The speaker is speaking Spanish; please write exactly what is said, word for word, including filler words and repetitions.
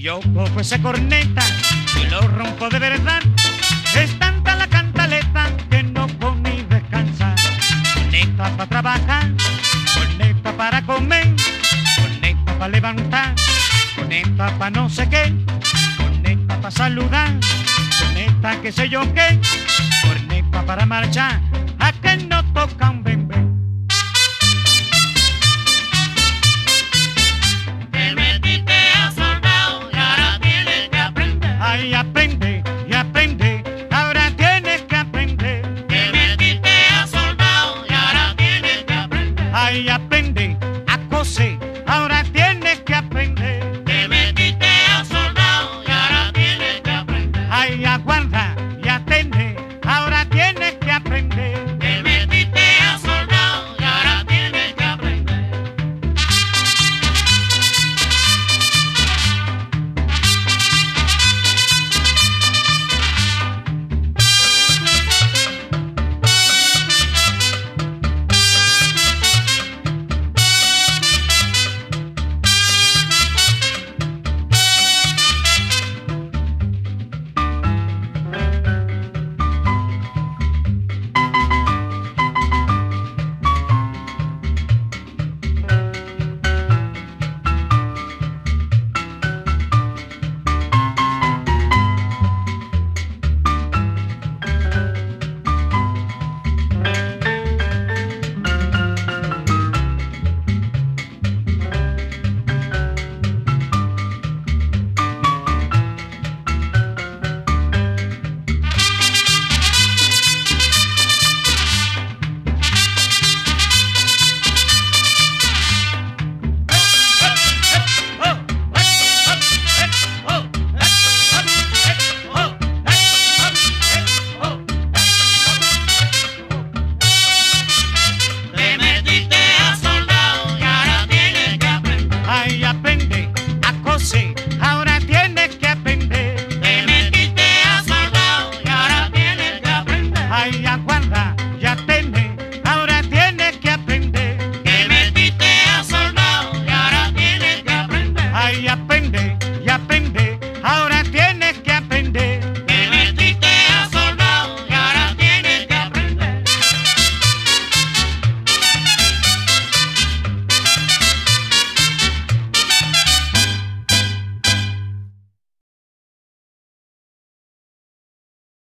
Y yo cojo ese corneta y lo rompo de verdad. Es tanta la cantaleta que no puedo ni descansar. Corneta para trabajar, corneta para comer, corneta para levantar, corneta para no sé qué, corneta para saludar, corneta que sé yo qué, corneta para marchar, a que no toca un bembé. Te metiste a soldado y ahora tienes que aprender. Ay, aprende y aprende, ahora tienes que aprender. Te metiste a soldado y ahora tienes que aprender. Ay, aprende a coser, ahora tienes que aprender. Te metiste a soldado y ahora tienes que aprender. Ay, aguarda y atende, ahora tienes que aprender. Te metiste a soldado y ahora tienes que aprender. Te metiste a soldado y ahora tienes que aprender. Ay, aprende a coser, ahora tienes que aprender. Te metiste a soldado y ahora tienes que aprender. Ay, aguarda y atende, ahora tienes que aprender. Te metiste a soldado y ahora tienes que aprender. Ay, aprende